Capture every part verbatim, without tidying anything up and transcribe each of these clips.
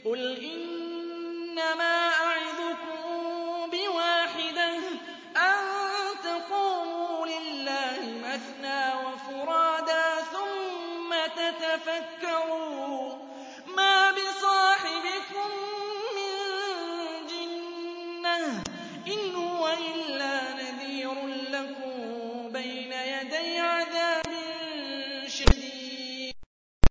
قُلْ إِنَّمَا أَعِظُكُم بِوَاحِدَةٍ أَن تَقُومُوا لِلَّهِ مَثْنَىٰ وَفُرَادَىٰ ثُمَّ تَتَفَكَّرُوا مَا بِصَاحِبِكُم مِّن جِنَّةٍ إِنْ هُوَ إِلَّا نَذِيرٌ لَّكُم بَيْنَ يَدَيْ عَذَابٍ شَدِيدٍ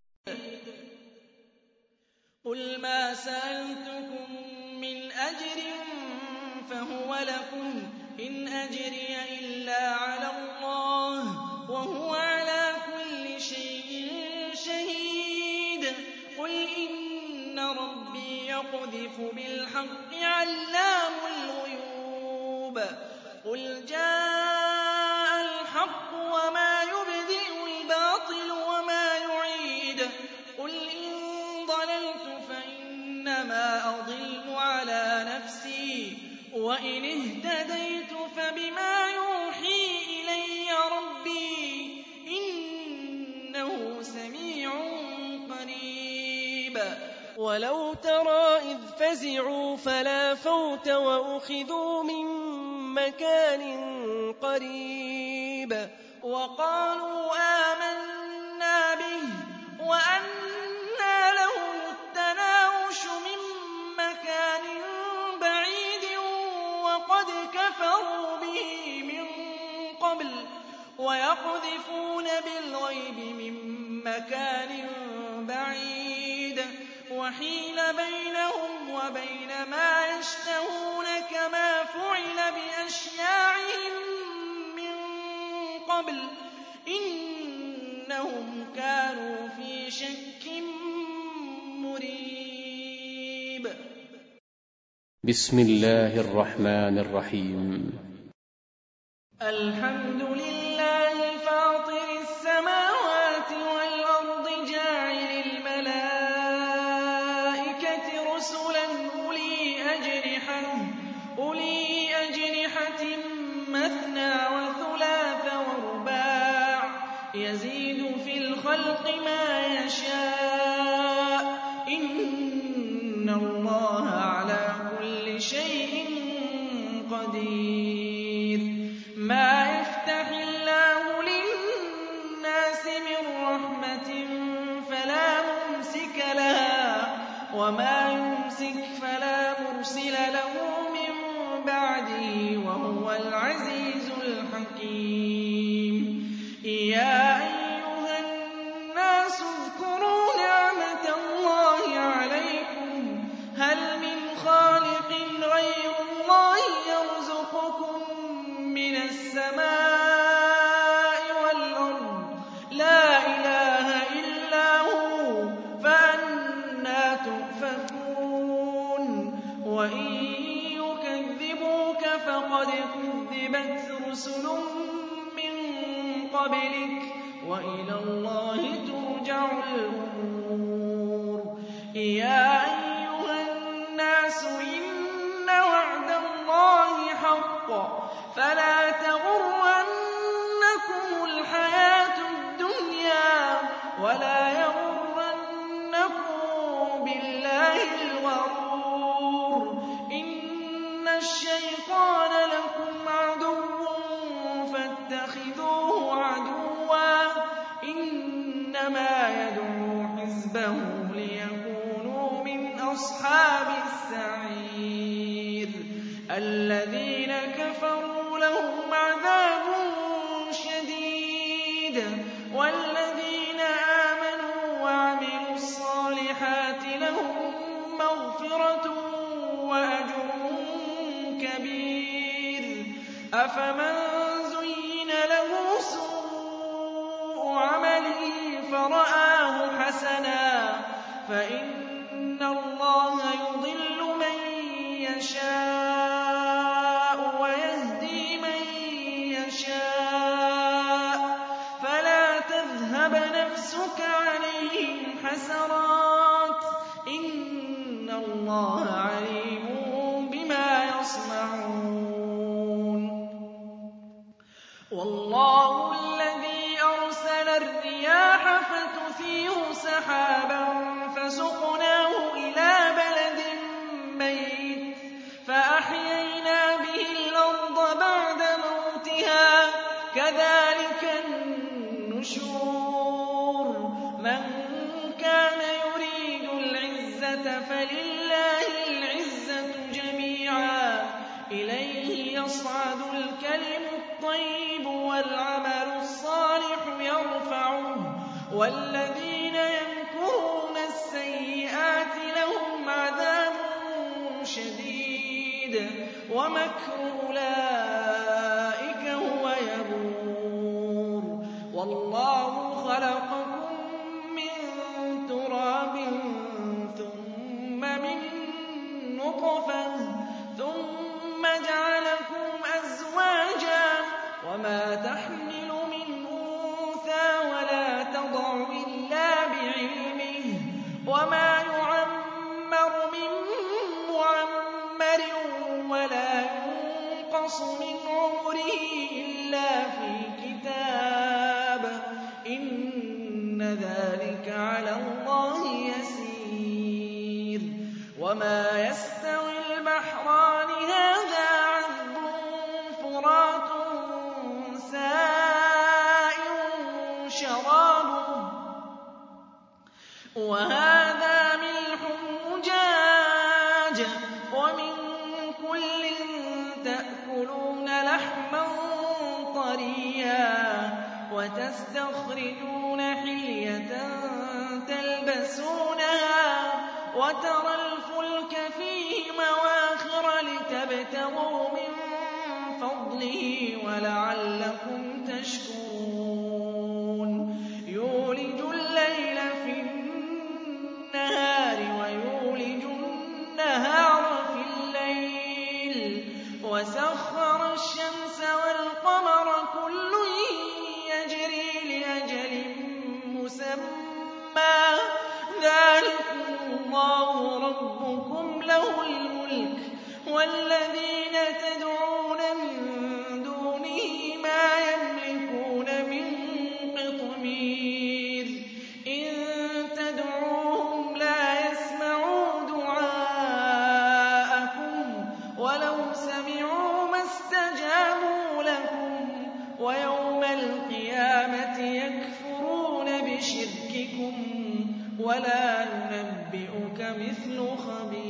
قُلْ مَا سَأَلْتُكُم مِّنْ أَجْرٍ فَهُوَ لَكُمْ ۖ إِنْ أَجْرِيَ إِلَّا عَلَى اللَّهِ ۖ وَهُوَ عَلَىٰ كُلِّ شَيْءٍ شَهِيدٌ قُلْ إِنَّ رَبِّي يَقْذِفُ بِالْحَقِّ عَلَّامُ الْغُيُوبِ قُلْ جَاءَ الْحَقُّ وَمَا يُبْدِئُ الْبَاطِلُ وَمَا يُعِيدُ قُلْ إِن ضَلَلْتُ فَإِنَّمَا أَضِلُّ عَلَىٰ نَفْسِي وَإِنِ اهْتَدَيْتُ فَبِمَا يُوحِي إِلَيَّ رَبِّي ۚ إِنَّهُ سَمِيعٌ قَرِيبٌ وَلَوْ تَرَىٰ إِذْ فَزِعُوا فَلَا فَوْتَ وَأُخِذُوا مِن مَّكَانٍ قَرِيبٍ وَقَالُوا آمَنَّا بِهِ وَأَنَّىٰ لَهُمُ التَّنَاوُشُ مِن مَّكَانٍ بَعِيدٍ وَقَدْ كَفَرُوا بِهِ مِن قَبْلُ وَيَقْذِفُونَ بِالْغَيْبِ مِن مَّكَانٍ بَعِيدٍ وَحِيلَ بَيْنَهُمْ وَبَيْنَ مَا يَشْتَهُونَ كَمَا فُعِلَ بِأَشْيَاعِهِم مِّن قَبْلُ ۚ إِنَّهُمْ كَانُوا فِي شَكٍّ مُّرِيبٍ بسم الله الرحمن الرحيم الْحَمْدُ لِلَّهِ فَاطِرِ السَّمَاوَاتِ وَالْأَرْضِ جَاعِلِ الْمَلَائِكَةِ رُسُلًا أُولِي أَجْنِحَةٍ مَّثْنَىٰ وَثُلَاثَ وَرُبَاعَ ۚ يَزِيدُ فِي الْخَلْقِ مَا يَشَاءُ ۚ إِنَّ اللَّهَ عَلَىٰ كُلِّ شَيْءٍ قَدِيرٌ مَا يَفْتَحِ اللَّهُ لِلنَّاسِ مِن رَّحْمَةٍ فَلَا مُمْسِكَ لَهَا ۖ وَمَا يُمْسِكْ فَلَا مُرْسِلَ لَهُ مِن بَعْدِهِ ۚ وَهُوَ الْعَزِيزُ الْحَكِيمُ يَا أَيُّهَا النَّاسُ اذْكُرُوا نِعْمَتَ اللَّهِ عَلَيْكُمْ ۚ هَلْ مِنْ خَالِقٍ غَيْرُ اللَّهِ يَرْزُقُكُم مِّنَ السَّمَاءِ وَالْأَرْضِ ۚ لَا إِلَٰهَ إِلَّا هُوَ ۖ فَأَنَّىٰ تُؤْفَكُونَ وَإِن يُكَذِّبُوكَ فَقَدْ كُذِّبَتْ رُسُلٌ مِّن قَبْلِكَ ۚ وَإِلَى اللَّهِ تُرْجَعُ الْأُمُورُ يَا أَيُّهَا النَّاسُ إِنَّ وَعْدَ اللَّهِ حَقٌّ فَلَا تَغُرَّنَّكُمُ الْحَيَاةُ الدُّنْيَا وَلَا يَغُرَّنَّكُم بِاللَّهِ الْغَرُورُ إِنَّ الشَّيْطَانَ لَكُمْ عَدُوٌّ فَاتَّخِذُوهُ عَدُوًّا ۚ إِنَّمَا يَدْعُو حِزْبَهُ لِيَكُونُوا مِنْ أَصْحَابِ السَّعِيرِ الَّذِينَ كَفَرُوا لَهُمْ عَذَابٌ شَدِيدٌ وَالَّذِينَ آمَنُوا وَعَمِلُوا الصَّالِحَاتِ لَهُم مَّغْفِرَةٌ وَأَجْرٌ كَبِيرٌ أَفَمَن زُيِّنَ لَهُ سُوءُ عَمَلِهِ فَرَآهُ حَسَنًا فَإِنَّ اللَّهَ يُضِلُّ مَن يَشَاءُ وَيَهْدِي مَن يَشَاءُ ۚ فَلَا تَذْهَبْ نَفْسُكَ عَلَيْهِمْ حَسَرَاتٍ ۚ إِنَّ اللَّهَ عَلِيمٌ بِمَا يَصْنَعُونَ وَاللَّهُ الَّذِي أَرْسَلَ الرِّيَاحَ فَتُثِيرُ سَحَابًا فَسُقْنَاهُ إِلَىٰ بَلَدٍ الْعِزَّةَ فَلِلَّهِ الْعِزَّةُ جَمِيعًا ۚ إِلَيْهِ يَصْعَدُ الْكَلِمُ الطَّيِّبُ وَالْعَمَلُ الصَّالِحُ يَرْفَعُهُ ۚ وَالَّذِينَ يَمْكُرُونَ السَّيِّئَاتِ لَهُمْ عَذَابٌ شَدِيدٌ ۖ وَمَكْرُ أُولَٰئِكَ هُوَ يَبُورُ ۗ وَاللَّهُ خَلَقَكُم مِّن تُرَابٍ ثُمَّ مِن نُّطْفَةٍ ثُمَّ جَعَلَكُمْ أَزْوَاجًا ۚ وَمَا تَحْمِلُ مِنْ أُنثَىٰ وَلَا تَضَعُ إِلَّا بِعِلْمِهِ ۚ وَمَا يُعَمَّرُ مِن مُّعَمَّرٍ وَلَا يُنقَصُ مِنْ عُمُرِهِ إِلَّا فِي كِتَابٍ ۚ إِنَّ ذَٰلِكَ عَلَى اللَّهِ يَسِيرٌ وَمَا يَسْتَوِي الْبَحْرَانِ هَٰذَا عَذْبٌ فُرَاتٌ سَائِغٌ شَرَابُهُ وَهَٰذَا مِلْحٌ أُجَاجٌ وَمِن كُلٍّ تَأْكُلُونَ لَحْمًا طَرِيًّا وَتَسْتَخْرِجُونَ حِلْيَةً تَلْبَسُونَهَا وَتَرَى الْفُلْكَ فِيهِ مَوَاخِرَ لِتَبْتَغُوا مِن فَضْلِهِ وَلَعَلَّكُمْ تَشْكُرُونَ يُولِجُ اللَّيْلَ فِي النَّهَارِ وَيُولِجُ النَّهَارَ فِي اللَّيْلِ وَسَخَّرَ الشَّمْسَ وَالْقَمَرَ كُلٌّ يَجْرِي لِأَجَلٍ مُّسَمًّى ۚ ذَٰلِكُمُ اللَّهُ رَبُّكُمْ لَهُ الْمُلْكُ ۚ وَالَّذِينَ تَدْعُونَ مِن دُونِهِ مَا يَمْلِكُونَ مِن قِطْمِيرٍ إِن تَدْعُوهُمْ لَا يَسْمَعُوا دُعَاءَكُمْ وَلَوْ سَمِعُوا مَا اسْتَجَابُوا لَكُمْ ۖ وَيَوْمَ الْقِيَامَةِ يَكْفُرُونَ بِشِرْكِكُمْ ۚ وَلَا يُنَبِّئُكَ مِثْلُ خَبِيرٍ